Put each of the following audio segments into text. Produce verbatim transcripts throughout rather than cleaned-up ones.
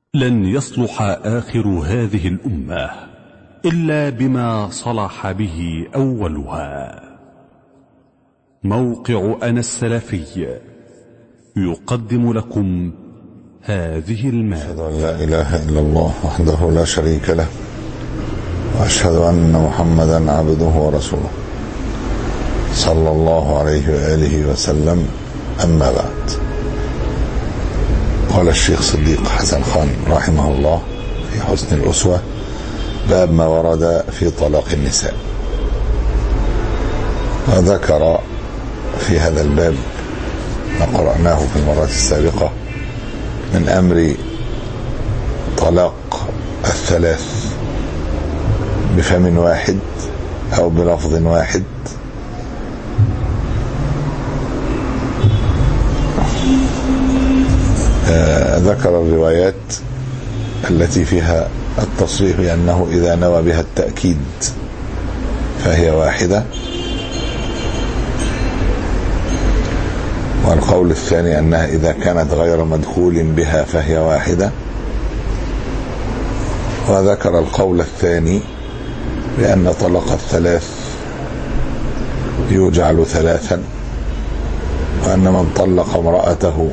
لن يصلح آخر هذه الأمة إلا بما صلح به أولها. موقع أنا السلفي يقدم لكم هذه المادة. أشهد أن لا إله إلا الله وحده لا شريك له، وأشهد أن محمدا عبده ورسوله صلى الله عليه وآله وسلم. أما بعد، قال الشيخ صديق حسن خان رحمه الله في حسن الأسوة: باب ما ورد في طلاق النساء. وذكر في هذا الباب ما قرأناه في المرات السابقة من أمر طلاق الثلاث بفم واحد أو بلفظ واحد، آه ذكر الروايات التي فيها التصريح بأنه إذا نوى بها التأكيد فهي واحدة، والقول الثاني أنها إذا كانت غير مدخول بها فهي واحدة. وذكر القول الثاني بأن طلاق الثلاث يجعل ثلاثا، وأن من طلق امرأته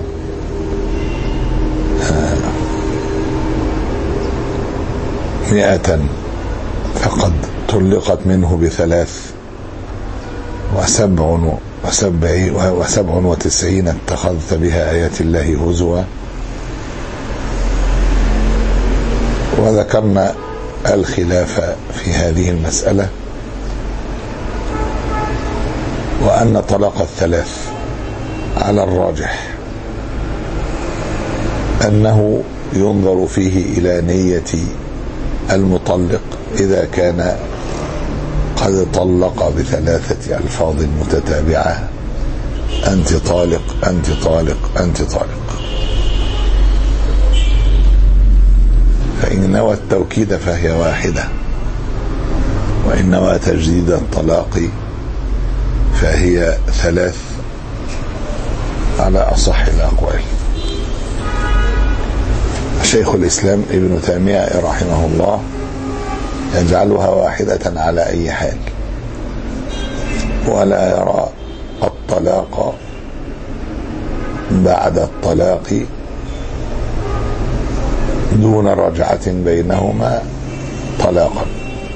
مئة فقد طلقت منه بثلاث، وسبع وسبع وسبع وتسعين اتخذت بها آيات الله هزوا. وذكرنا الخلاف في هذه المسألة، وأن طلاق الثلاث على الراجح أنه ينظر فيه إلى نية المطلق إذا كان قد طلق بثلاثة ألفاظ متتابعة: أنت طالق أنت طالق أنت طالق. فإن نوى التوكيد فهي واحدة، وإن نوى تجديد الطلاق فهي ثلاث على أصح الأقوال. شيخ الإسلام ابن تيمية رحمه الله يجعلها واحدة على أي حال، ولا يرى الطلاق بعد الطلاق دون رجعة بينهما طلاقا.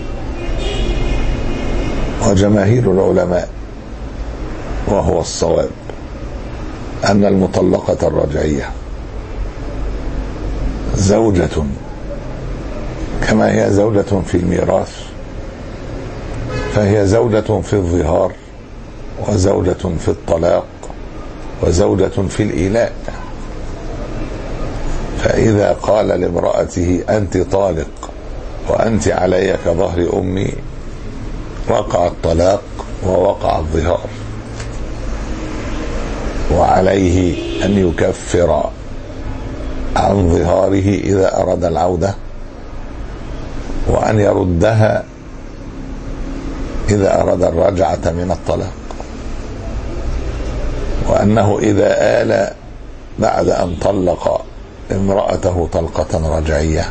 وجماهير العلماء وهو الصواب أن المطلقة الرجعية زوجة كما هي زوجة في الميراث، فهي زوجة في الظهار، وزوجة في الطلاق، وزوجة في الإيلاء. فإذا قال لامرأته أنت طالق وأنت علي كظهر أمي، وقع الطلاق ووقع الظهار، وعليه أن يكفر عن ظهاره إذا أراد العودة، وأن يردها إذا أراد الرجعة من الطلاق، وأنه إذا آل بعد أن طلق امرأته طلقة رجعية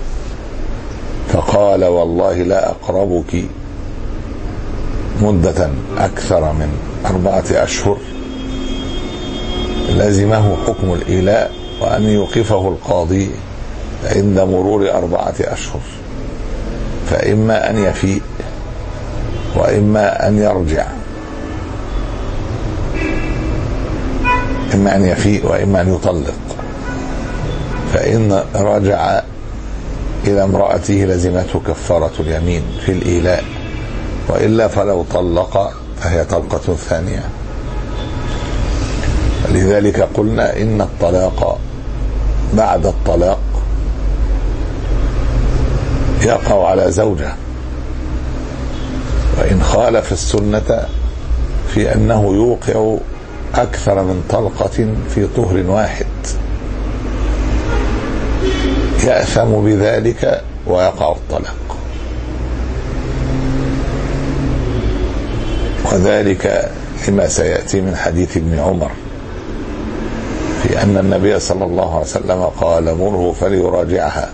فقال والله لا أقربك مدة أكثر من أربعة أشهر، لزمه حكم الإيلاء، وأن يوقفه القاضي عند مرور أربعة أشهر، فإما أن يفيء وإما أن يرجع، إما أن يفيء وإما أن يطلق. فإن رجع إلى امرأته لزمته كفارة اليمين في الإيلاء، وإلا فلو طلق فهي طلقة ثانية. لذلك قلنا إن الطلاق بعد الطلاق يقع على زوجة، وإن خالف السنة في أنه يوقع أكثر من طلقة في طهر واحد يأثم بذلك ويقع الطلاق. وذلك لما سيأتي من حديث ابن عمر في أن النبي صلى الله عليه وسلم قال مره فليراجعها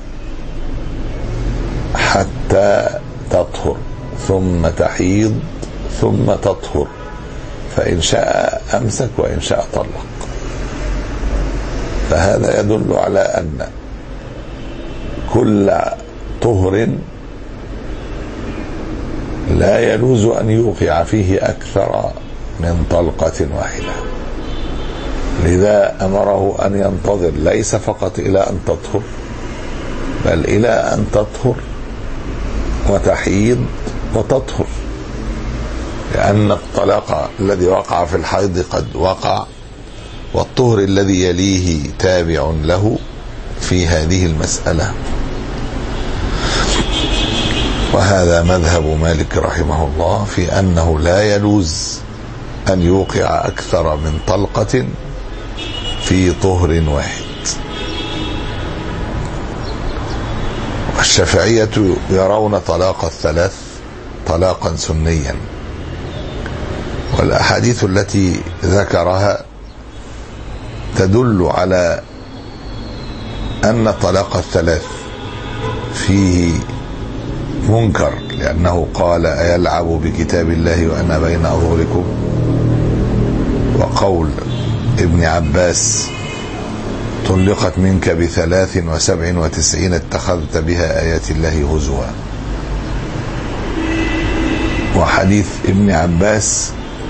حتى تطهر ثم تحيض ثم تطهر، فإن شاء أمسك وإن شاء طلق. فهذا يدل على أن كل طهر لا يجوز أن يوقع فيه أكثر من طلقة واحدة، لذا أمره أن ينتظر ليس فقط إلى أن تطهر، بل إلى أن تطهر وتحيض وتطهر، لأن الطلاق الذي وقع في الحيض قد وقع، والطهر الذي يليه تابع له في هذه المسألة. وهذا مذهب مالك رحمه الله في أنه لا يجوز أن يوقع أكثر من طلقة في طهر واحد. والشافعية يرون طلاق الثلاث طلاقا سنيا، والأحاديث التي ذكرها تدل على أن طلاق الثلاث فيه منكر، لأنه قال أيلعب بكتاب الله وأنا بين أظهركم، وقول ابن عباس طلقت منك بثلاث وسبع وتسعين اتخذت بها آيات الله هزوا، وحديث ابن عباس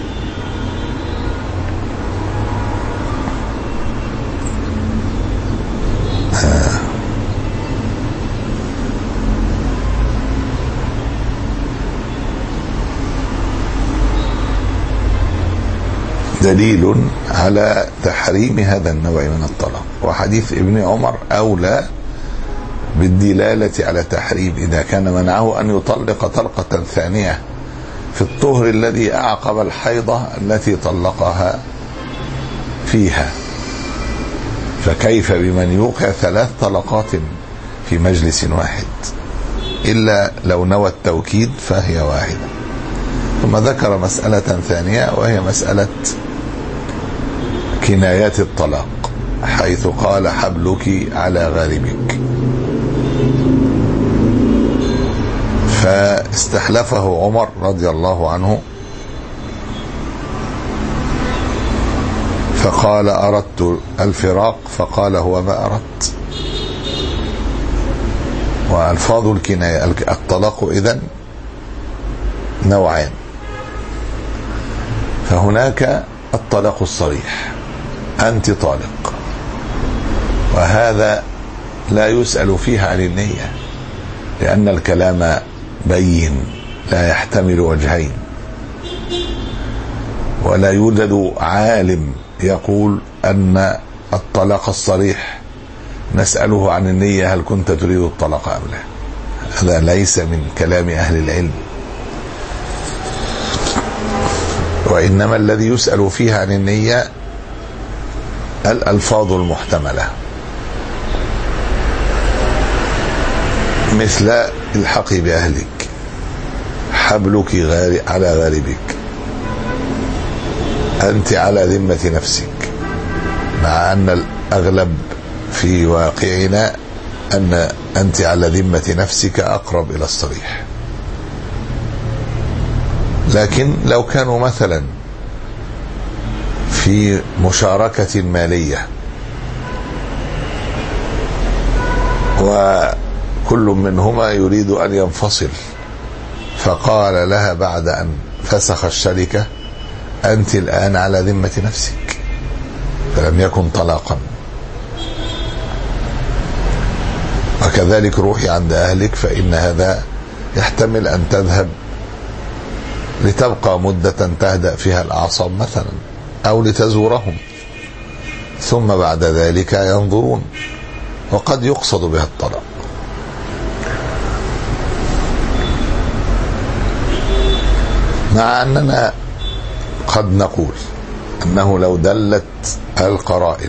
دليل على تحريم هذا النوع من الطلاق، وحديث ابن عمر أولى بالدلالة على تحريم إذا كان منعه أن يطلق طلقة ثانية في الطهر الذي أعقب الحيضة التي طلقها فيها، فكيف بمن يوقع ثلاث طلقات في مجلس واحد؟ إلا لو نوى التوكيد فهي واحدة. ثم ذكر مسألة ثانية وهي مسألة كنايات الطلاق، حيث قال حبلك على غاربك، فاستحلفه عمر رضي الله عنه فقال أردت الفراق، فقال هو ما أردت. وألفاظ الكناية الطلاق إذن نوعان، فهناك الطلاق الصريح أنت طالق، وهذا لا يسأل فيها عن النية، لأن الكلام بين لا يحتمل وجهين، ولا يوجد عالم يقول أن الطلاق الصريح نسأله عن النية هل كنت تريد الطلاق أم لا. هذا ليس من كلام أهل العلم، وإنما الذي يسأل فيها عن النية الألفاظ المحتملة، مثل الحقي بأهلك، حبلك غار على غاربك، أنت على ذمة نفسك، مع أن الأغلب في واقعنا أن أنت على ذمة نفسك أقرب إلى الصريح. لكن لو كانوا مثلا في مشاركة مالية وكل منهما يريد أن ينفصل، فقال لها بعد أن فسخ الشركة أنت الآن على ذمة نفسك، فلم يكن طلاقا. وكذلك روحي عند أهلك، فإن هذا يحتمل أن تذهب لتبقى مدة تهدأ فيها الأعصاب مثلا، أو لتزورهم، ثم بعد ذلك ينظرون، وقد يقصد بها الطلاق. مع أننا قد نقول أنه لو دلت القرائن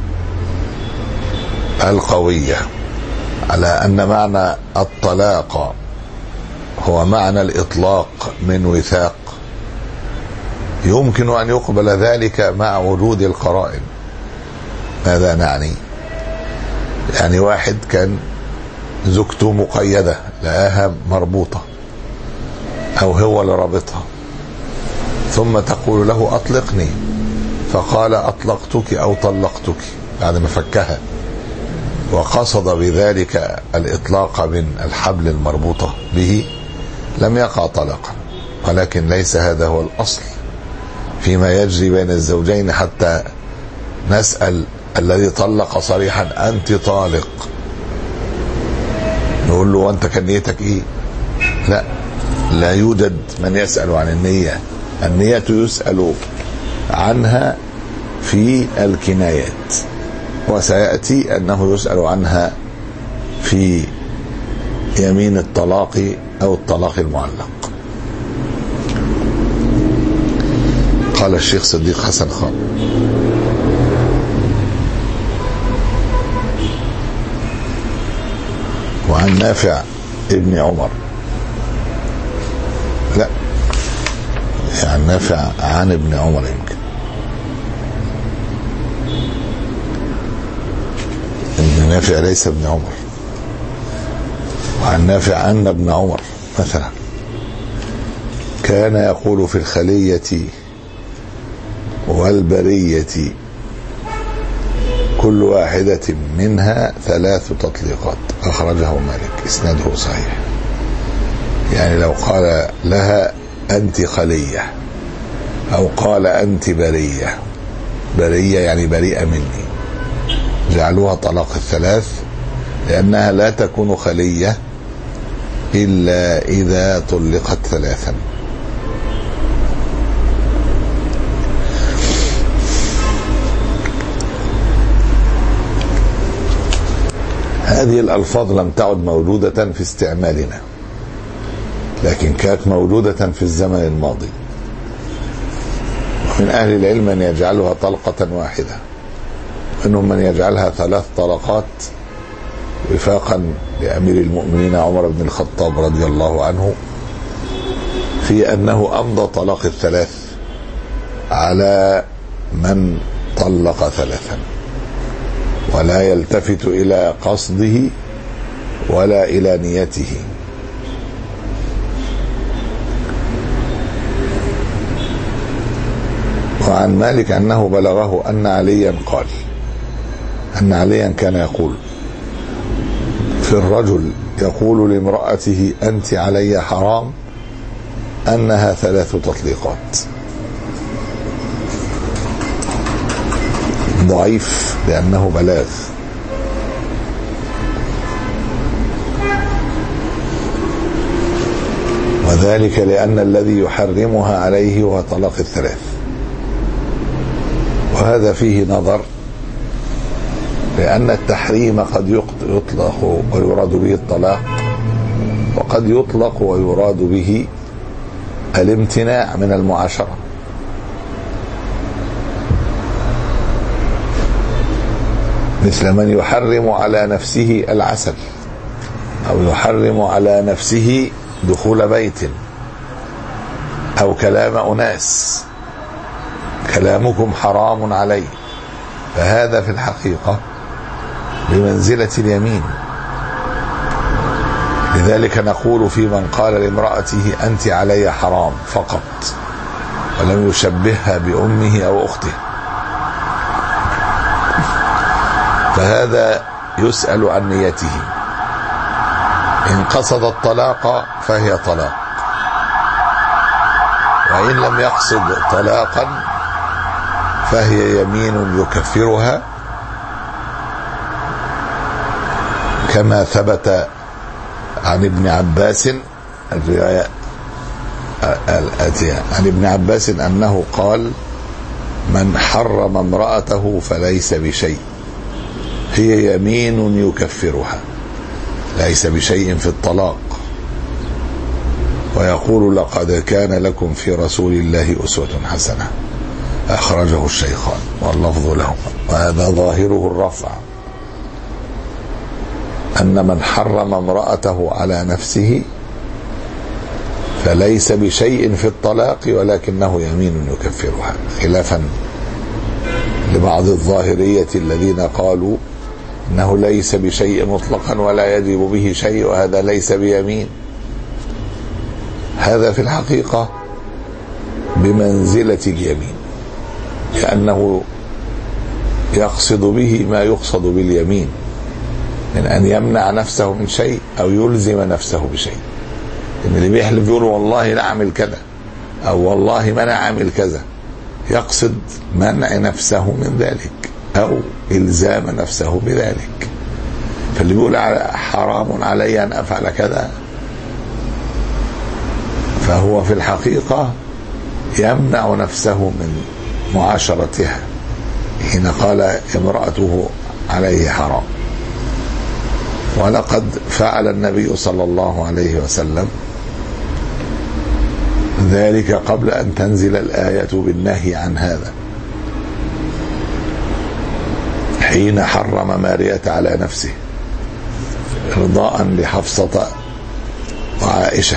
القوية على أن معنى الطلاق هو معنى الإطلاق من وثاق، يمكن أن يقبل ذلك مع وجود القرائن، ماذا نعني؟ يعني واحد كان زوجته مقيدة لقاها مربوطة أو هو اللي رابطها، ثم تقول له أطلقني، فقال أطلقتك أو طلقتك بعد ما فكها، وقصد بذلك الإطلاق من الحبل المربوطة به، لم يقع طلاقا. ولكن ليس هذا هو الأصل فيما يجري بين الزوجين، حتى نسأل الذي طلق صريحا أنت طالق، نقول له وأنت كان نيتك إيه؟ لا، لا يوجد من يسأل عن النية. النية يسأل عنها في الكنايات، وسيأتي أنه يسأل عنها في يمين الطلاق أو الطلاق المعلق. قال الشيخ صديق حسن خان: وعن نافع ابن عمر، لا يعني نافع عن ابن عمر، يمكن ابن نافع ليس ابن عمر. وعن نافع أن ابن عمر مثلا كان يقول في الخلية والبرية كل واحدة منها ثلاث تطليقات، أخرجه مالك، إسناده صحيح. يعني لو قال لها أنت خلية أو قال أنت برية، برية يعني بريئة مني، جعلوها طلاق الثلاث، لأنها لا تكون خلية إلا إذا طلقت ثلاثا. هذه الألفاظ لم تعد موجودة في استعمالنا، لكن كانت موجودة في الزمن الماضي. ومن أهل العلم من يجعلها طلقة واحدة، منهم من يجعلها ثلاث طلقات وفاقا لأمير المؤمنين عمر بن الخطاب رضي الله عنه في أنه أمضى طلاق الثلاث على من طلق ثلاثا، ولا يلتفت إلى قصده ولا إلى نيته. وعن مالك أنه بلغه أن عليا قال، أن عليا كان يقول في الرجل يقول لامرأته أنت علي حرام أنها ثلاث تطليقات. ضعيف لأنه بلاغ. وذلك لأن الذي يحرمها عليه هو طلاق الثلاث، وهذا فيه نظر، لأن التحريم قد يطلق ويراد به الطلاق، وقد يطلق ويراد به الامتناع من المعاشرة. مثل من يحرم على نفسه العسل، أو يحرم على نفسه دخول بيت، أو كلام أناس، كلامكم حرام علي، فهذا في الحقيقة بمنزلة اليمين. لذلك نقول في من قال لامرأته أنت علي حرام فقط، ولم يشبهها بأمه أو أخته، فهذا يسأل عن نيته. إن قصد الطلاق فهي طلاق، وإن لم يقصد طلاقا فهي يمين يكفرها، كما ثبت عن ابن عباس الرواية الآتية عن ابن عباس أنه قال: من حرم امرأته فليس بشيء، هي يمين يكفرها، ليس بشيء في الطلاق. ويقول: لقد كان لكم في رسول الله أسوة حسنة، أخرجه الشيخان واللفظ لهما، وهذا ظاهره الرفع، أن من حرم امرأته على نفسه فليس بشيء في الطلاق، ولكنه يمين يكفرها، خلافا لبعض الظاهرية الذين قالوا إنه ليس بشيء مطلقا ولا يجب به شيء وهذا ليس بيمين. هذا في الحقيقة بمنزلة اليمين، لأنه يقصد به ما يقصد باليمين من أن يمنع نفسه من شيء أو يلزم نفسه بشيء. إن اللي بيحلف يقول والله لا أعمل كذا أو والله ما أنا أعمل كذا، يقصد منع نفسه من ذلك أو إلزام نفسه بذلك. فاللي بيقول حرام علي أن أفعل كذا فهو في الحقيقة يمنع نفسه من معاشرتها حين قال امرأته عليه حرام. ولقد فعل النبي صلى الله عليه وسلم ذلك قبل أن تنزل الآية بالنهي عن هذا، حين حرم مارية على نفسه إرضاء لحفصة وعائشة،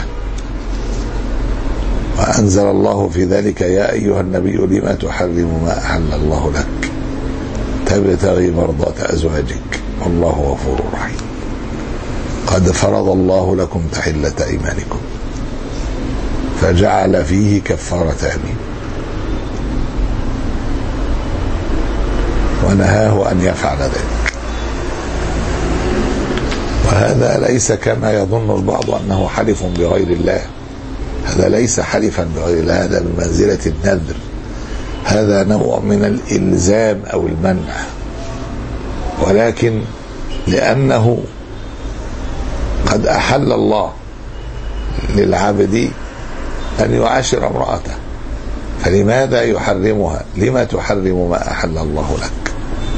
وأنزل الله في ذلك يا أيها النبي لما تحرم ما أحل الله لك تبتغي مرضاة أزواجك والله غفور رحيم قد فرض الله لكم تحلة أيمانكم فجعل فيه كفارة يمين ونهاه أن يفعل ذلك. وهذا ليس كما يظن البعض أنه حلف بغير الله، هذا ليس حلفا بغير الله، هذا بمنزلة النذر، هذا نوع من الإلزام أو المنع، ولكن لأنه قد أحل الله للعبد أن يعاشر امرأته فلماذا يحرمها؟ لما تحرم ما أحل الله لك؟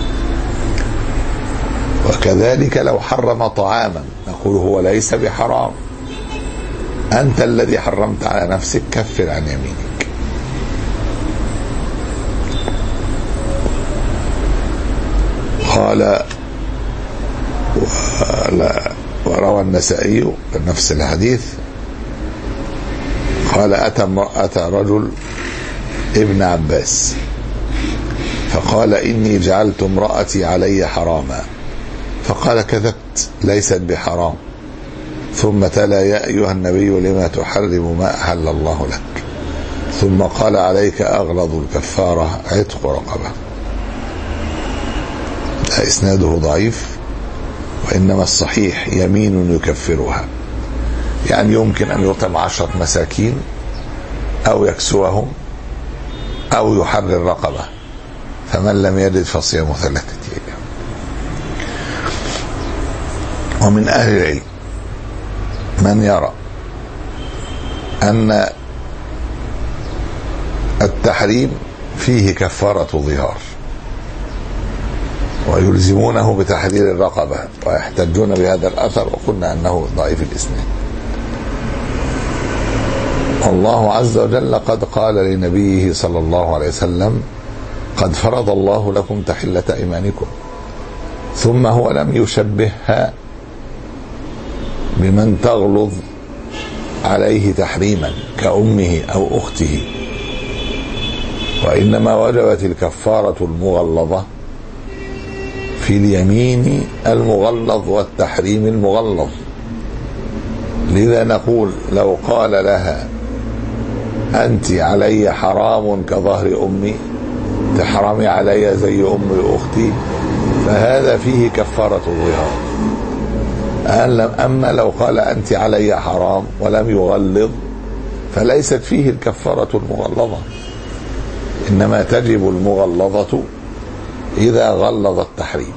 وكذلك لو حرم طعاما نقول هو ليس بحرام، أنت الذي حرمت على نفسك كفر عن يمينك. قال وروى النسائي نفس الحديث قال أتى, أتى رجل ابن عباس فقال إني جعلت امرأتي علي حراما، فقال كذبت ليست بحرام، ثم تلا يا أيها النبي لما تحرم ما أحل الله لك، ثم قال عليك أغلظ الكفارة عتق رقبة. إسناده ضعيف، وإنما الصحيح يمين يكفرها، يعني يمكن أن يطعم عشرة مساكين أو يكسوهم أو يحرر رقبة، فمن لم يجد فصيام ثلاثة أيام. ومن أهل العلم من يرى أن التحريم فيه كفارة ظهار ويلزمونه بتحرير الرقبة ويحتجون بهذا الأثر، وقلنا أنه ضعيف الإسناد. والله عز وجل قد قال لنبيه صلى الله عليه وسلم قد فرض الله لكم تحلة أيمانكم، ثم هو لم يشبهها بمن تغلظ عليه تحريما كأمه أو أخته، وإنما وجبت الكفارة المغلظة في اليمين المغلظ والتحريم المغلظ. لذا نقول لو قال لها أنت علي حرام كظهر أمي، تحرمي علي زي أمي أختي، فهذا فيه كفارة الظهار. أما لو قال أنت علي حرام ولم يغلظ فليست فيه الكفارة المغلظة، إنما تجب المغلظة إذا غلظ التحريم.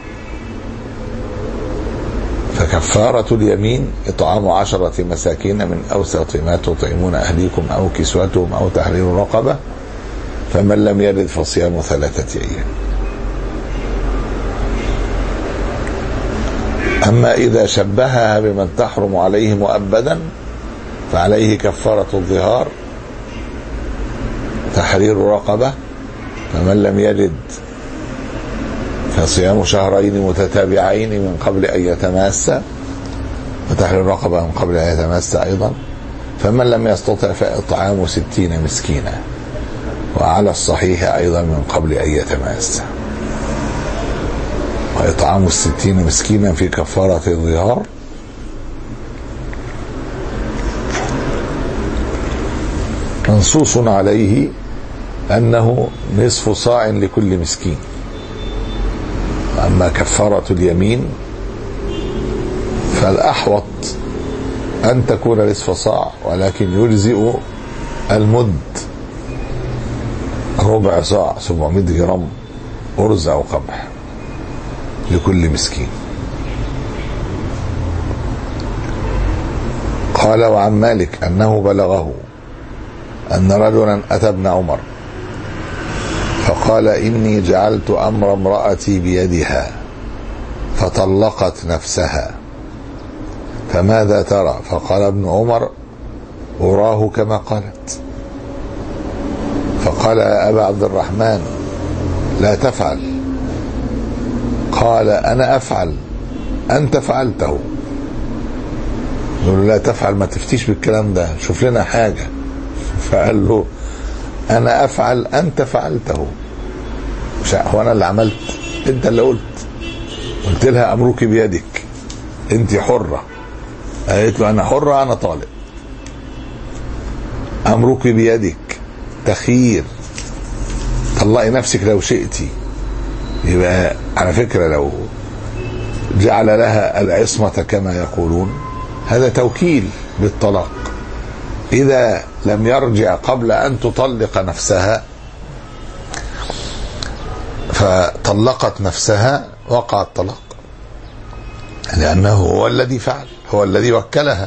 فكفارة اليمين إطعام عشرة مساكين من أوسط ما تطعمون أهليكم أو كسوتهم أو تحرير رقبة، فمن لم يجد فصيام ثلاثة أيام. أما إذا شبهها بمن تحرم عليه مؤبدا فعليه كفارة الظهار تحرير رقبة، فمن لم يجد فصيام شهرين متتابعين من قبل أن يتماسا، وتحرير رقبة من قبل أن يتماسا أيضا، فمن لم يستطع فإطعام ستين مسكينا. وعلى الصحيح أيضا من قبل أن يتماس. وإطعام الستين مسكينا في كفارة الظهار منصوص عليه أنه نصف صاع لكل مسكين. أما كفارة اليمين فالأحوط أن تكون نصف صاع، ولكن يجزئ المد ربع صاع سبعمائة جرام أرز أو قمح لكل مسكين. قال وعن مالك أنه بلغه أن رجلا أتى ابن عمر فقال إني جعلت أمر امرأتي بيدها فطلقت نفسها فماذا ترى؟ فقال ابن عمر أراه كما قالت. فقال يا أبا عبد الرحمن لا تفعل. قال أنا أفعل، أنت فعلته. يقول لا تفعل، ما تفتيش بالكلام ده، شوف لنا حاجة. فقال له أنا أفعل، أنت فعلته. مش هو أنا اللي عملت، أنت اللي قلت قلت لها أمرك بيدك، أنت حرة. قالت له أنا حرة، أنا طالق. أمرك بيدك تخيير، طلقي نفسك لو شئتي. يبقى على فكرة لو جعل لها العصمة كما يقولون هذا توكيل بالطلاق. إذا لم يرجع قبل أن تطلق نفسها فطلقت نفسها وقع الطلاق، لأنه هو الذي فعل، هو الذي وكلها.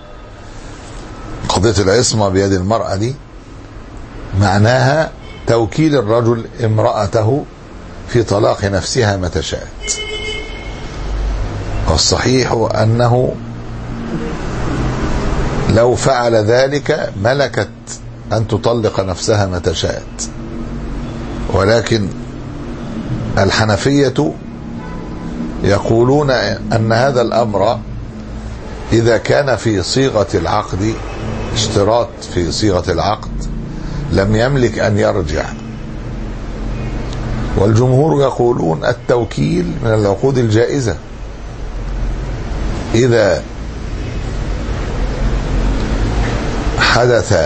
قضية العصمة بيد المرأة دي معناها توكيل الرجل امرأته في طلاق نفسها متى شاءت. والصحيح أنه لو فعل ذلك ملكت أن تطلق نفسها متى شاءت، ولكن الحنفية يقولون أن هذا الأمر إذا كان في صيغة العقد، اشتراط في صيغة العقد، لم يملك أن يرجع. والجمهور يقولون التوكيل من العقود الجائزة. إذا حدث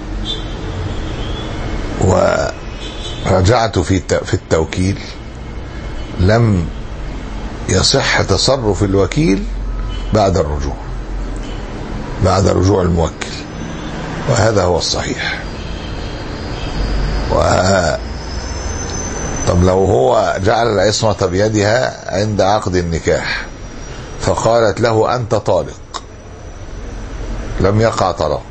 ورجعت في في التوكيل لم يصح تصرف الوكيل بعد الرجوع، بعد رجوع الموكل، وهذا هو الصحيح. و طب لو هو جعل العصمة بيدها عند عقد النكاح فقالت له أنت طالق، لم يقع طلاق،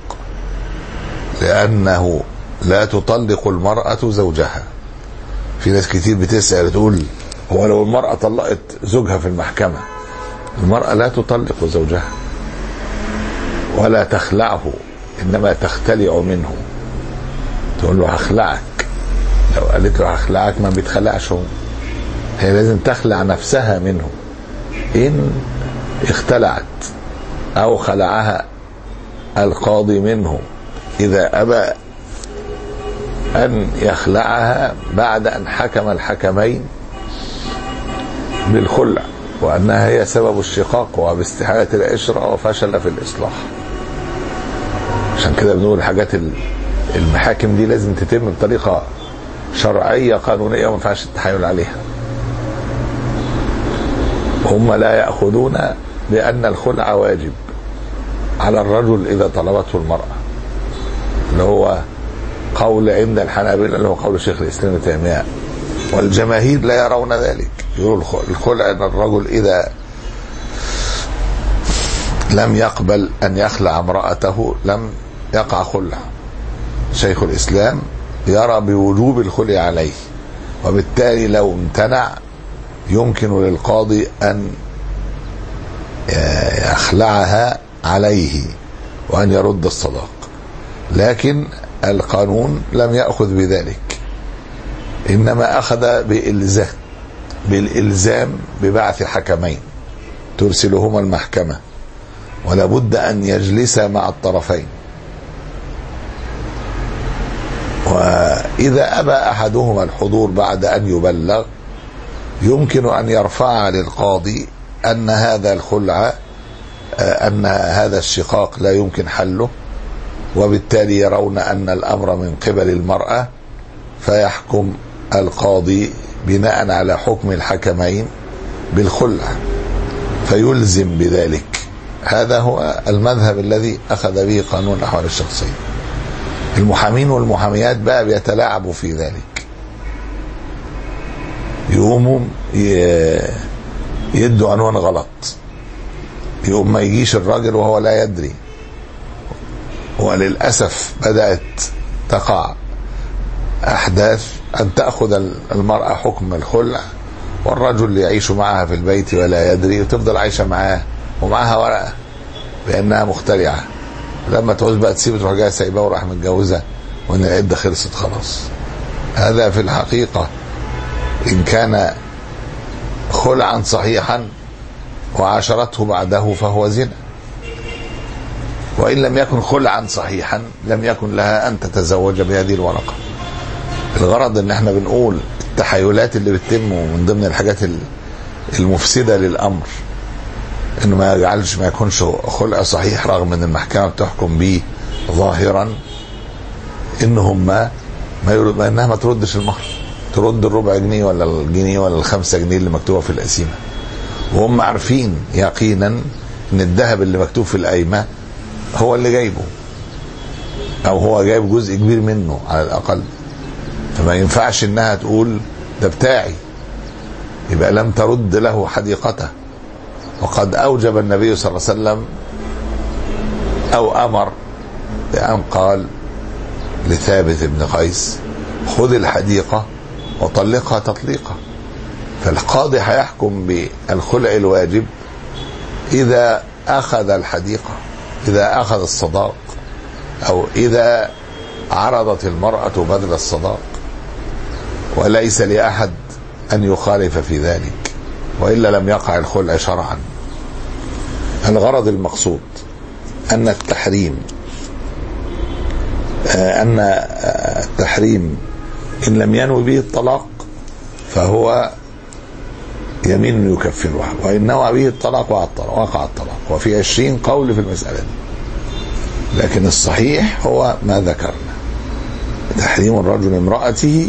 لأنه لا تطلق المرأة زوجها. في ناس كتير بتسأل تقول هو لو المرأة طلقت زوجها في المحكمة، المرأة لا تطلق زوجها ولا تخلعه، إنما تختلع منه. تقول له هخلعك، لو قالت له هخلعك ما بيتخلعش هو، هي لازم تخلع نفسها منه. إن اختلعت أو خلعها القاضي منه إذا أبى أن يخلعها بعد أن حكم الحكمين بالخلع وأنها هي سبب الشقاق وباستحالة العشرة وفشل في الإصلاح. عشان كده بنقول الحاجات المحاكم دي لازم تتم بطريقة شرعية قانونية وما ينفعش التحايل عليها. هم لا يأخذون بأن الخلع واجب على الرجل إذا طلبته المرأة، اللي هو قول عند الحنابلة اللي هو قول شيخ الإسلام ابن تيمية، والجماهير لا يرون ذلك. يقول الخلع أن الرجل إذا لم يقبل أن يخلع امرأته لم يقع خلع. شيخ الإسلام يرى بوجوب الخلع عليه، وبالتالي لو امتنع يمكن للقاضي أن يخلعها عليه وأن يرد الصداق. لكن القانون لم يأخذ بذلك، إنما أخذ بإلزام بالإلزام ببعث حكمين ترسلهما المحكمة، ولا بد أن يجلس مع الطرفين إذا أبى أحدهما الحضور بعد أن يبلغ يمكن أن يرفع للقاضي أن هذا الخلع أن هذا الشقاق لا يمكن حله، وبالتالي يرون أن الأمر من قبل المرأة، فيحكم القاضي بناء على حكم الحكمين بالخلع فيلزم بذلك. هذا هو المذهب الذي أخذ به قانون الأحوال الشخصية. المحامين والمحاميات بقى بيتلاعبوا في ذلك، يقوموا يدوا عنوان غلط، يقوم ما يجيش الراجل وهو لا يدري. وللأسف بدأت تقع أحداث أن تأخذ المرأة حكم الخلع والرجل يعيش معها في البيت ولا يدري، وتفضل عايشة معاه ومعها ورقة بأنها مخترعة، لما تعوز بقى تسيب تروح جايه سايباه وراح متجوزها وان العده خلصت خلاص. هذا في الحقيقه ان كان خلعا صحيحا وعاشرته بعده فهو زنا، وان لم يكن خلعا صحيحا لم يكن لها ان تتزوج بهذه الورقه. الغرض ان احنا بنقول التحايلات اللي بتتم من ضمن الحاجات المفسده للامر انه ما يجعلش ما يكونش خلع صحيح رغم ان المحكمه بتحكم به ظاهرا انهم ما ما انها ما تردش المهر، ترد الربع جنيه ولا الجنيه ولا الخمسة جنيه اللي مكتوبه في القسيمه، وهم عارفين يقينا ان الذهب اللي مكتوب في القايمه هو اللي جايبه او هو جايب جزء كبير منه على الاقل، فما ينفعش انها تقول ده بتاعي، يبقى لم ترد له حديقته. وقد أوجب النبي صلى الله عليه وسلم أو أمر بأن قال لثابت بن قيس خذ الحديقة وطلقها تطليقا. فالقاضي هيحكم بالخلع الواجب إذا أخذ الحديقة، إذا أخذ الصداق، أو إذا عرضت المرأة بذل الصداق، وليس لأحد أن يخالف في ذلك، وإلا لم يقع الخلع شرعا. الغرض المقصود أن التحريم أن التحريم إن لم ينوي به الطلاق فهو يمين يكفرها، وإن نوى به الطلاق وقع الطلاق. وفي عشرين قول في المسألة دي، لكن الصحيح هو ما ذكرنا: تحريم الرجل امرأته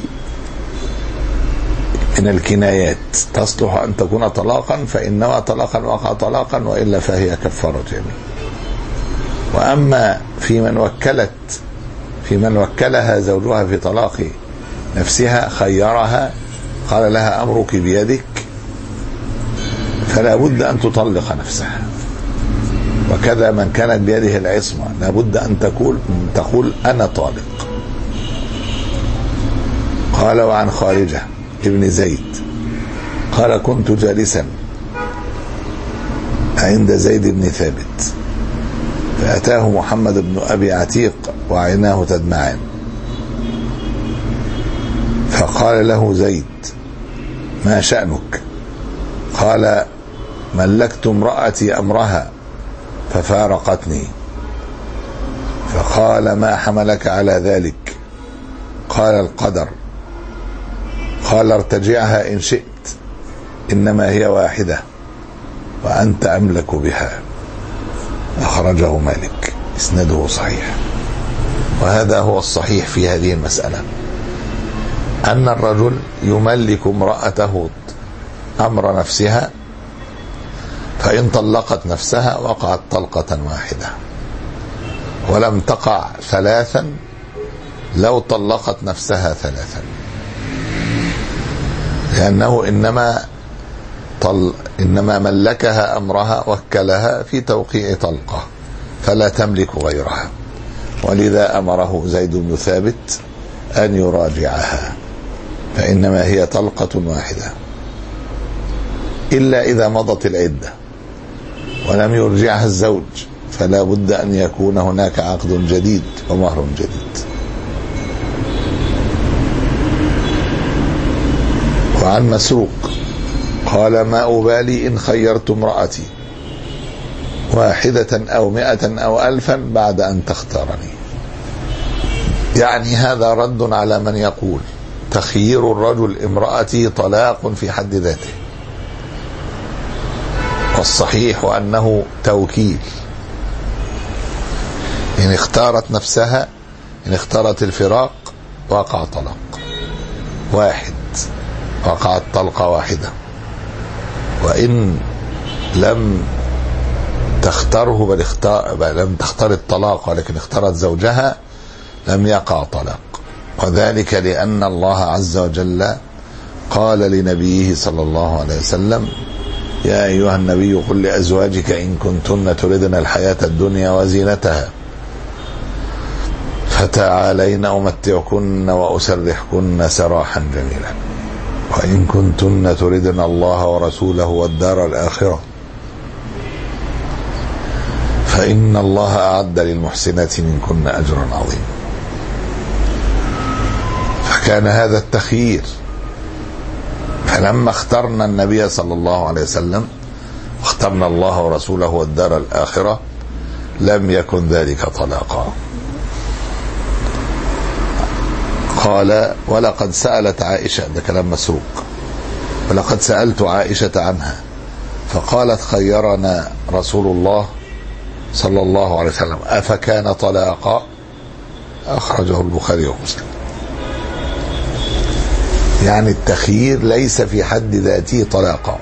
من الكنايات تصلح أن تكون طلاقا، فإن نوى طلاقا وقع طلاقا، وإلا فهي كفارة يمين. وأما في من وكلت في من وكلها زوجها في طلاق نفسها خيرها قال لها أمرك بيدك، فلا بد أن تطلق نفسها. وكذا من كانت بيده العصمة لا بد أن تقول تقول أنا طالق. قال وعن خارجة ابن زيد قال كنت جالسا عند زيد بن ثابت فأتاه محمد بن أبي عتيق وعيناه تدمعان، فقال له زيد ما شأنك؟ قال ملكت امرأتي أمرها ففارقتني. فقال ما حملك على ذلك؟ قال القدر. قال ارتجعها إن شئت، إنما هي واحدة وأنت أملك بها. أخرجه مالك، إسناده صحيح. وهذا هو الصحيح في هذه المسألة، أن الرجل يملك امرأته أمر نفسها، فإن طلقت نفسها وقعت طلقة واحدة، ولم تقع ثلاثا لو طلقت نفسها ثلاثا، لأنه إنما طل إنما ملكها أمرها وكلها في توقيع طلقة فلا تملك غيرها، ولذا أمره زيد بن ثابت أن يراجعها، فإنما هي طلقة واحدة، إلا إذا مضت العدة ولم يرجعها الزوج، فلا بد أن يكون هناك عقد جديد ومهر جديد. وعن مسروق قال ما أبالي إن خيرت امرأتي واحدة أو مئة أو ألفا بعد أن تختارني. يعني هذا رد على من يقول تخيير الرجل امرأته طلاق في حد ذاته، والصحيح أنه توكيل. إن اختارت نفسها، إن اختارت الفراق وقع طلاق واحد، وقعت طلقة واحدة. وإن لم تختاره بل, اختار بل لم تختار الطلاق ولكن اختارت زوجها لم يقع طلاق، وذلك لأن الله عز وجل قال لنبيه صلى الله عليه وسلم: يا أيها النبي قل لأزواجك إن كنتن تردن الحياة الدنيا وزينتها فتعالين أمتعكن وأسرحكن سراحا جميلا، وإن كنتن تردن الله ورسوله والدار الآخرة فإن الله أعد للمحسنات منكن أجرا عظيما. فكان هذا التخيير، فلما اخترنا النبي صلى الله عليه وسلم واخترنا الله ورسوله والدار الآخرة لم يكن ذلك طلاقا. قال: ولقد سألت عائشة، ده كلام مسروق، ولقد سألت عائشة عنها فقالت: خيرنا رسول الله صلى الله عليه وسلم أفكان طلاقا؟ أخرجه البخاري ومسلم. يعني التخيير ليس في حد ذاته طلاقا،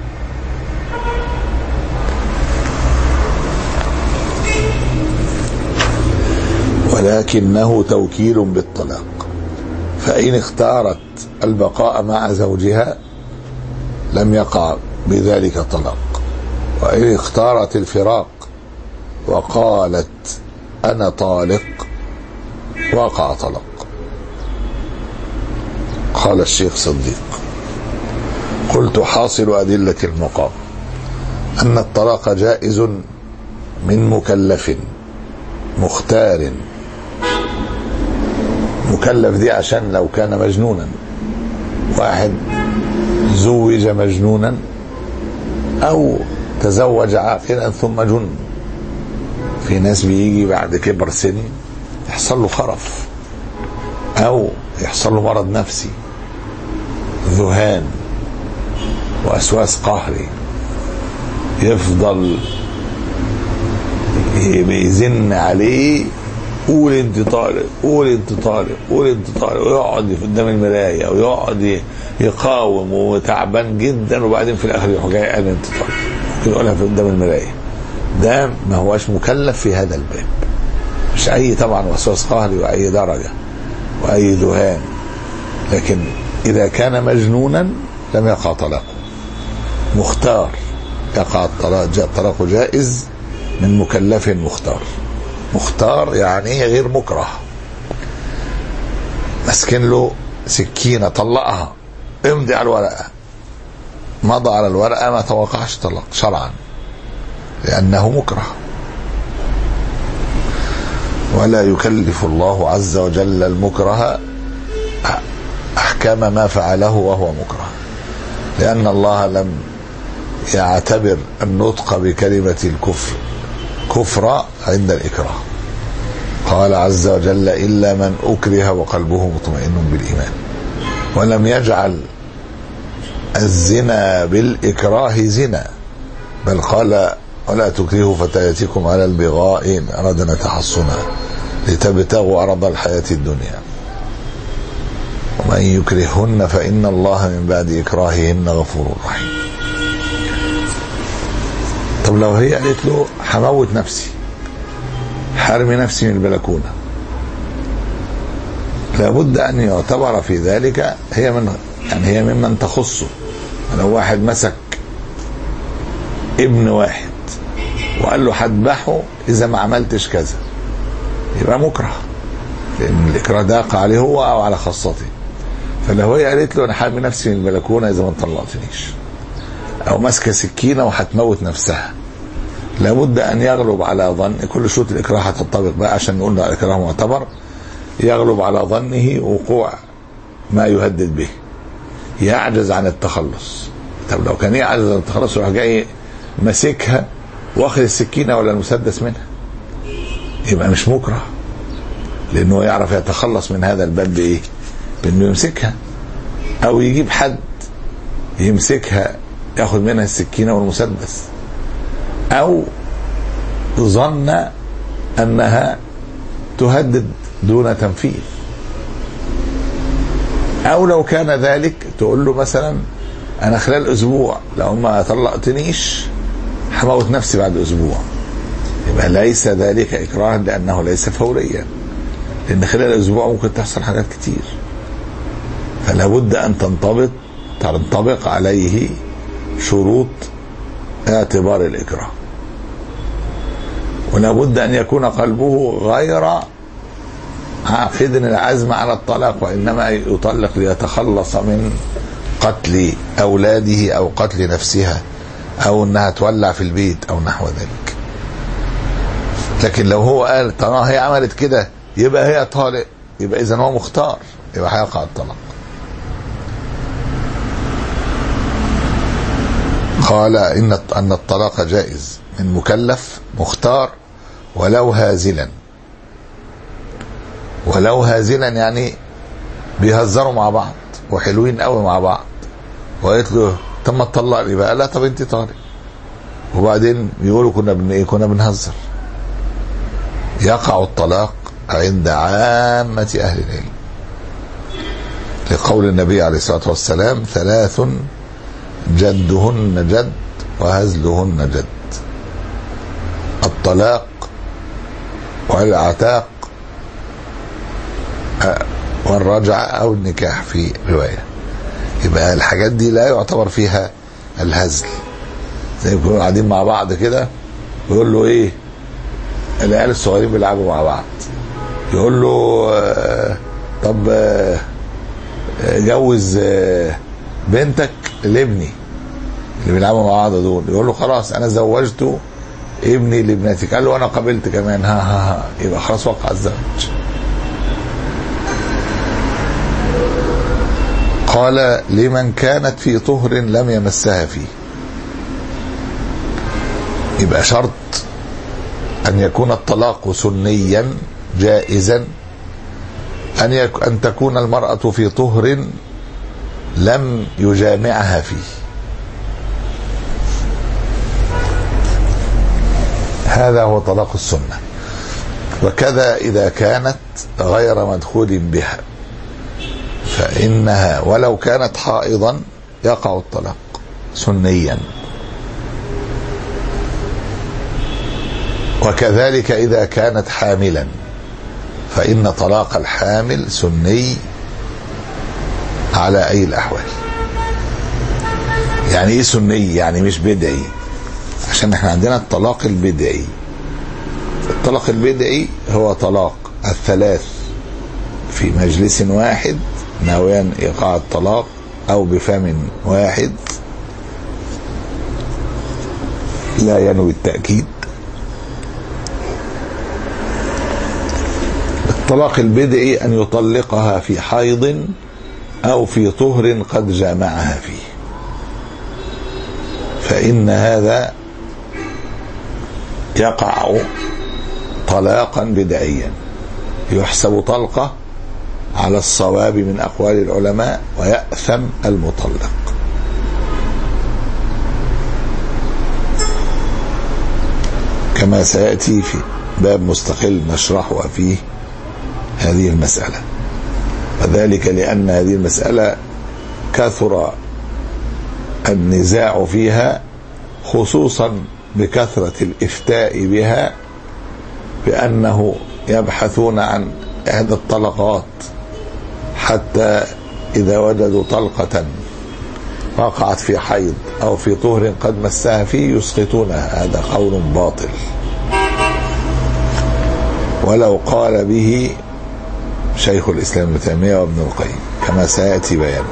ولكنه توكيل بالطلاق. فإن اختارت البقاء مع زوجها لم يقع بذلك طلاق، وإن اختارت الفراق وقالت أنا طالق وقع طلاق. قال الشيخ صديق: قلت: حاصل أدلة المقام أن الطلاق جائز من مكلف مختار. مكلف دي عشان لو كان مجنونا، واحد زوج مجنونا أو تزوج عاقلا ثم جن. في ناس بيجي بعد كبر سن يحصل له خرف أو يحصل له مرض نفسي، ذهان وأسواس قهري، يفضل بيزن عليه: قول انت طالق، قول انت طالق، قول انت طالق، ويقعد قدام المرايه ويقعد يقاوم وتعبان جدا، وبعدين في الاخر يروح جاي قال انت طالق، يقولها في قدام المرايه. ده ما هوش مكلف في هذا الباب، مش اي طبعا وسواس قهري واي درجه واي ذهان، لكن اذا كان مجنونا لم يقع طلاقه. مختار يقع الطلاق جائز من مكلف مختار. مختار يعني غير مكره، مسكن له سكينة طلقها، امضي على الورقة، مضى على الورقة ما توقعش طلاق شرعا لأنه مكره. ولا يكلف الله عز وجل المكره أحكام ما فعله وهو مكره، لأن الله لم يعتبر النطق بكلمة الكفر كفر عند الإكراه. قال عز وجل: إلا من أكره وقلبه مطمئن بالإيمان. ولم يجعل الزنا بالإكراه زنا، بل قال: ولا تكرهوا فتياتكم على البغاء إن أردنا تحصنا لتبتغوا عرض الحياة الدنيا ومن يكرهن فإن الله من بعد إكراههن غفور رحيم. طب لو هي قالت له: هموت نفسي، حرمي نفسي من البلكونة، لابد أن يعتبر في ذلك هي من يعني هي ممن تخصه. لو واحد مسك ابن واحد وقال له هذبحه إذا ما عملتش كذا، يبقى مكره، لأن الإكراه ضاق عليه هو أو على خاصته. فلو هي قالت له: أنا حارمي نفسي من البلكونة إذا ما طلقتنيش، أو ماسكة سكينة وهتموت نفسها، لابد أن يغلب على ظن كل شروط الإكراه هتطبق بقى عشان نقول له الإكراه معتبر، يغلب على ظنه وقوع ما يهدد به، يعجز عن التخلص. طب لو كان يعجز عن التخلص وراح جاي ماسكها واخد السكينة ولا المسدس منها، يبقى مش مكره، لأنه يعرف يتخلص من هذا الباب بإيه؟ بأنه يمسكها، أو يجيب حد يمسكها ياخد منها السكينة والمسدس، أو ظن أنها تهدد دون تنفيذ، أو لو كان ذلك تقول له مثلا أنا خلال أسبوع لو ما طلقتنيش هموت نفسي بعد أسبوع، يبقى ليس ذلك إكراه لأنه ليس فوريا، لأن خلال أسبوع ممكن تحصل حاجات كتير، فلا بد أن تنطبق تنطبق عليه شروط اعتبار الإكراه، ولا بد أن يكون قلبه غير عاقد العزم على الطلاق، وإنما يطلق ليتخلص من قتل أولاده أو قتل نفسها أو أنها تولع في البيت أو نحو ذلك. لكن لو هو قال طالما هي عملت كده يبقى هي طالق، يبقى إذن هو مختار، يبقى هيقع الطلاق. قال إن أن الطلاق جائز من مكلف مختار ولو هازلا. ولو هازلا يعني بيهزروا مع بعض وحلوين قوي مع بعض، وقالت له طب ما تطلقني بقى، لا طب انت طالق، وبعدين بيقولوا كنا بن ايه كنا بنهزر. يقع الطلاق عند عامة أهل العلم لقول النبي عليه الصلاة والسلام ثلاث جدهن جد وهزلهن جد: الطلاق والعتاق والرجعة أو النكاح في رواية. يبقى الحاجات دي لا يعتبر فيها الهزل، زي ما يكونوا قاعدين مع بعض كده ويقول له ايه، العيال الصغيرين بيلعبوا مع بعض، يقول له آه طب آه جوز آه بنتك لابني اللي بيلعبوا مع بعض دول، يقول له خلاص انا زوجته ابني لابنتك، قال له انا قبلت كمان، ها ها ها، يبقى خلاص وقع الزواج. قال لمن كانت في طهر لم يمسها فيه. يبقى شرط أن يكون الطلاق سنيا جائزا أن, يك... أن تكون المرأة في طهر لم يجامعها فيه. هذا هو طلاق السنة. وكذا إذا كانت غير مدخول بها فإنها ولو كانت حائضا يقع الطلاق سنيا. وكذلك إذا كانت حاملا فإن طلاق الحامل سني على أي الأحوال. يعني إيه سني؟ يعني مش بدعي، عشان احنا عندنا الطلاق البدعي. الطلاق البدعي هو طلاق الثلاث في مجلس واحد ناويا إيقاع الطلاق أو بفم واحد لا ينوي التأكيد. الطلاق البدعي أن يطلقها في حيض أو في طهر قد جامعها فيه، فإن هذا يقع طلاقا بدعيا يحسب طلقة على الصواب من أقوال العلماء ويأثم المطلق. كما سيأتي في باب مستقل نشرحه فيه هذه المسألة، وذلك لأن هذه المسألة كثر النزاع فيها، خصوصا بكثرة الإفتاء بها، بأنه يبحثون عن إحدى الطلقات حتى إذا وجدوا طلقة وقعت في حيض أو في طهر قد مسها فيه يسقطونها. هذا قول باطل، ولو قال به شيخ الإسلام ابن تيمية وابن القيم كما سيأتي بيانه.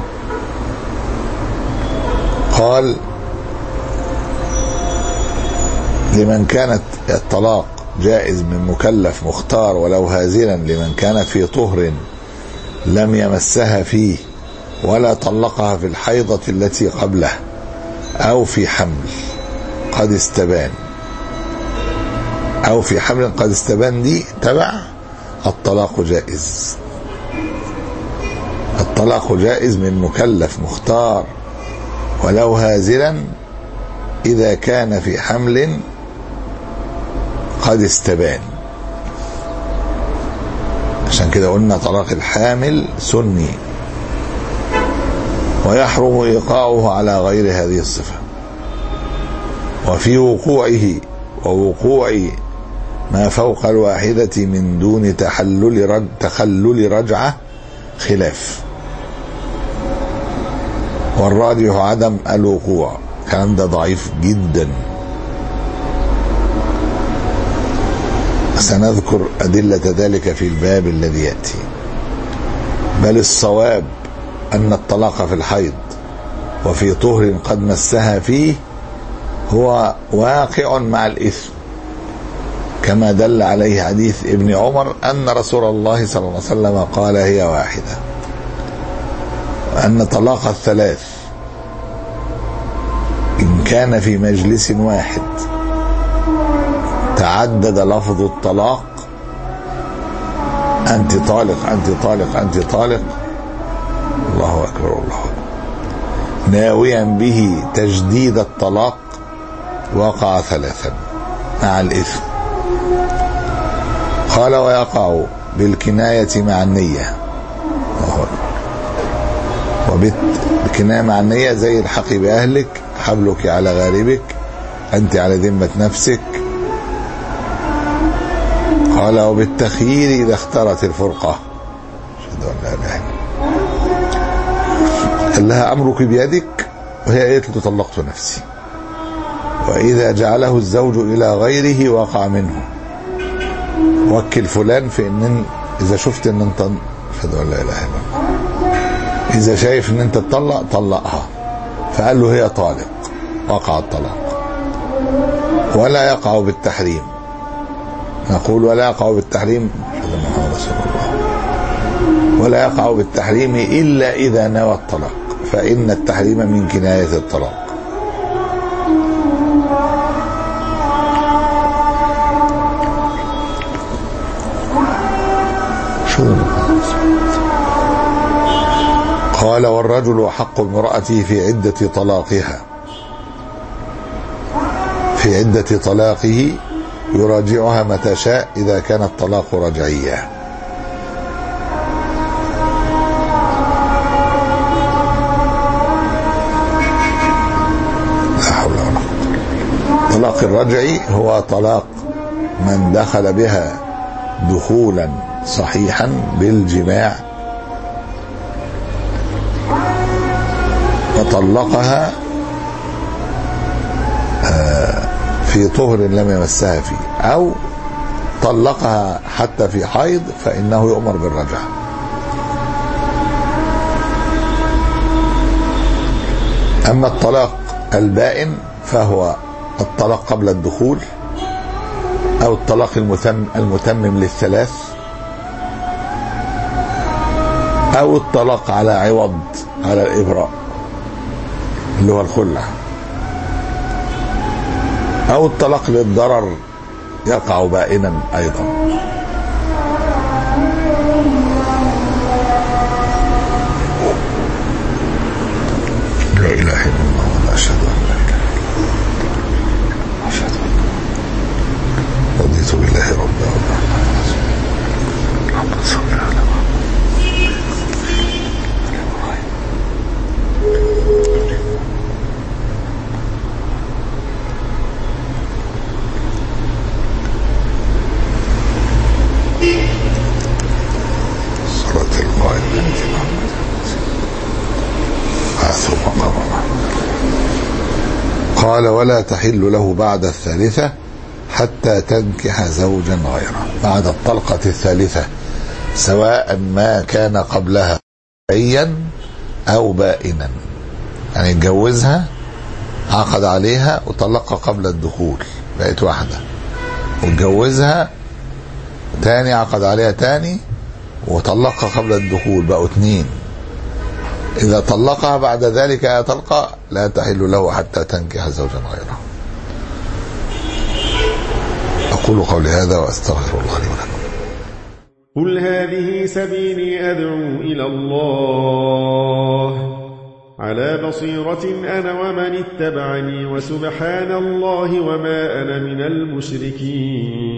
قال لمن كانت الطلاق جائز من مكلف مختار ولو هازلا لمن كانت في طهر لم يمسها فيه ولا طلقها في الحيضة التي قبله أو في حمل قد استبان. أو في حمل قد استبان دي تبع الطلاق جائز. الطلاق جائز من مكلف مختار ولو هازلا إذا كان في حمل قد استبان. عشان كده قلنا طلاق الحامل سني ويحرم إيقاعه على غير هذه الصفة. وفي وقوعه ووقوع ما فوق الواحدة من دون تحلل رج تخلل رجعة خلاف، والراجح عدم الوقوع. الكلام ده ضعيف جدا. سنذكر أدلة ذلك في الباب الذي يأتي. بل الصواب أن الطلاق في الحيض وفي طهر قد مسها فيه هو واقع مع الإثم، كما دل عليه حديث ابن عمر أن رسول الله صلى الله عليه وسلم قال هي واحدة. وأن طلاق الثلاث إن كان في مجلس واحد تعدد لفظ الطلاق أنت طالق أنت طالق أنت طالق، الله أكبر الله أكبر، ناويا به تجديد الطلاق، وقع ثلاثا مع الإثم. قال ويقع بالكناية مع النية، وبالكناية مع النية زي الحقي بأهلك، حبلك على غاربك، أنت على ذمة نفسك. قال وبالتخيير إذا اختارت الفرقة، قال لها أمرك بيدك، وهي قالت له طلقت نفسي. وإذا جعله الزوج إلى غيره وقع منه، وكل فلان في ان اذا شفت ان انت اشهد ان لا اله الا الله، اذا شايف ان انت تطلق طلقها، فقال له هي طالق، وقع الطلاق. ولا يقع بالتحريم، نقول ولا يقع بالتحريم محمد رسول الله، ولا يقع بالتحريم الا اذا نوى الطلاق، فان التحريم من كناية الطلاق. قال والرجل حق امرأته في عدة طلاقها، في عدة طلاقه يراجعها متى شاء إذا كان الطلاق رجعيا. لا حول ولا قوة. طلاق الرجعي هو طلاق من دخل بها دخولا صحيحا بالجماع وطلقها في طهر لم يمسها فيه، أو طلقها حتى في حيض، فإنه يؤمر بالرجعة. أما الطلاق البائن فهو الطلاق قبل الدخول، أو الطلاق المتم المتمم للثلاث، أو الطلاق على عوض على الإبراء اللي هو الخلع، أو الطلاق للضرر يقع بائنا أيضا. لا إله إلا الله ولا أشهد أن لا إله إلا الله أشهد أن رضيت بالله ربا اللهم صل على قال ولا تحل له بعد الثالثة حتى تنكح زوجا غيره. بعد الطلقة الثالثة سواء ما كان قبلها عيا أو بائنا، يعني اتجوزها عقد عليها وطلقها قبل الدخول بقت واحدة، واتجوزها تاني عقد عليها تاني وطلقها قبل الدخول بقوا اتنين. إذا طلقها بعد ذلك يا طلقة لا تحل له حتى تنكح زوجا غيره. أقول قولي هذا وأستغفر الله لي ولكم. قل هذه سبيلي أدعو إلى الله على بصيرة أنا ومن اتبعني وسبحان الله وما أنا من المشركين.